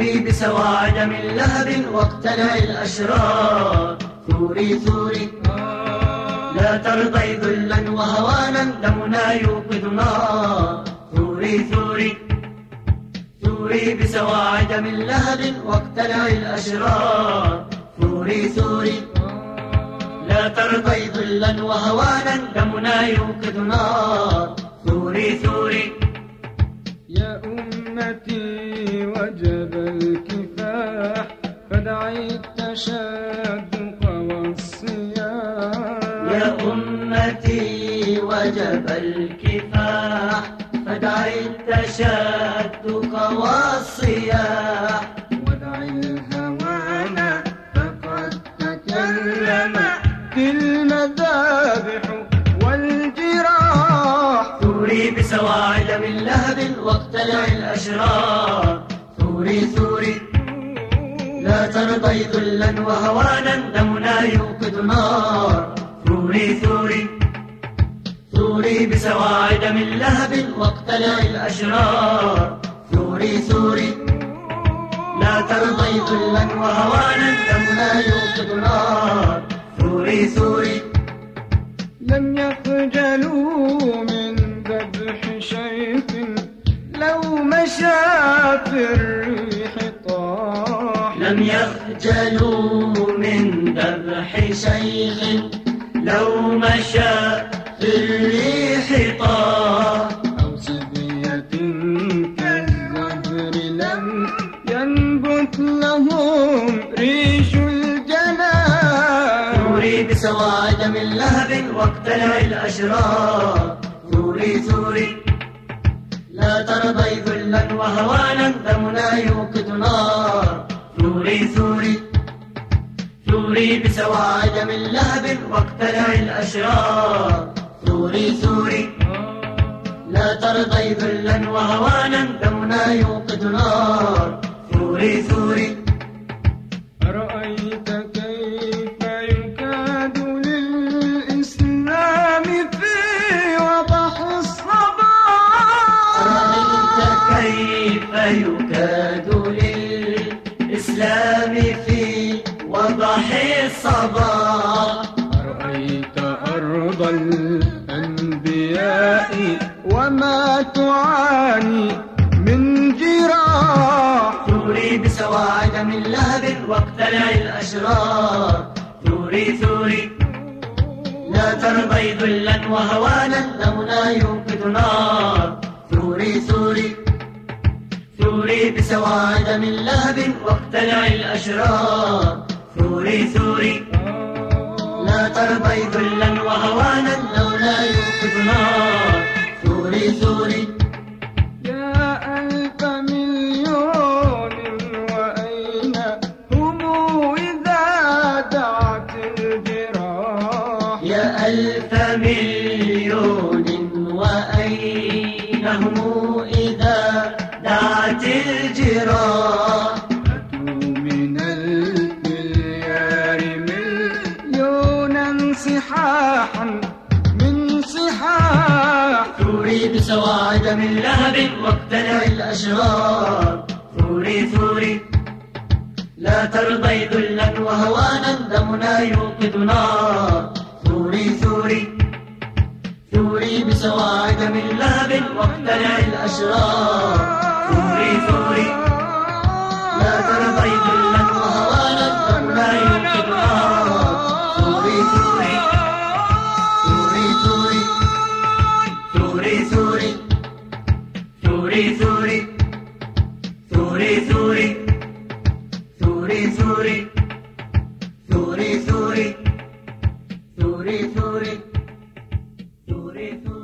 ثوري بسواعد من لهب واقتلع الأشرار. ثوري ثوري لا ترضي ذلا وهوانا، دمنا يوقظ نار. ثوري ثوري ثوري بسواعد من لهب واقتلع الأشرار. ثوري ثوري لا ترضي ذلا وهوانا، دمنا يوقظ نار. ثوري ثوري يا أمتي وجب الكفاح، فدعي التشدق والصياح. يا أمتي وجب الكفاح، فدعي التشدق والصياح. ودعي الهوان فقد تكلم في المذابح والجراح. ثوري بسواعد من لهب واقتلع الأشرار. ثوري ثوري لا ترضي ذلا وهوانا، دمنا يوقظ نار. ثوري ثوري ثوري بسواعد من لهب واقتلع الأشرار. ثوري ثوري لا ترضي ذلا وهوانا، دمنا يوقظ نار. ثوري ثوري لم يخجلوا من ذبح شيخ، لو مشى في الريح طاح. لم يخجلوا من ذبح شيخ، لو مشى في الريح طاح. أو سبية كالزهر لم ينبت لهم ريش الجنان. ثوري بسواعد من لهب واقتلع الأشرار. ثوري ثوري لا ترضي ذلا وهوانا، دمنا يوقظ نار. ثوري ثوري ثوري بسواعد من لهب واقتلع الأشرار. ثوري ثوري لا ترضي ذلا وهوانا، دمنا يوقظ نار. ثوري ثوري أرأيت كيف يكاد للإسلام في وضح الصباح. أرأيت كيف يكاد للإسلام في وضح الصباح. أرأيت أرض الأنبياء وما تعاني من جراح. ثوري بسواعد من لهب واقتلع الأشرار. ثوري ثوري لا ترضي ذلا وهوانا، دمنا يوقظ نار. ثوري ثوري ثوري بسواعد من لهب واقتلع الأشرار. ثوري ثوري لا ترضي ذلا وهوانا، دمنا يوقظ نار. ثوري ثوري يا ألف مليون وأين هم إذا دعت الجراح. يا ألف مليون وأين هم إذا دعت الجراح. أتوا من المليار مليونا صحاحا من صحاح. ثوري بسواعد من لهب واقتلع الأشرار. ثوري ثوري لا ترضي ذلا وهوانا، دمنا يوقظ نار. ثوري ثوري ثوري بسواعد من لهب واقتلع الأشرار. ثوري ثوري لا ترضي ذلا وهوانا، دمنا يوقظ نار. ثوري ثوري ثوري ثوري ثوري ثوري ثوري ثوري ثوري ثوري ثوري ثوري ثوري ثوري ثوري ثوري ثوري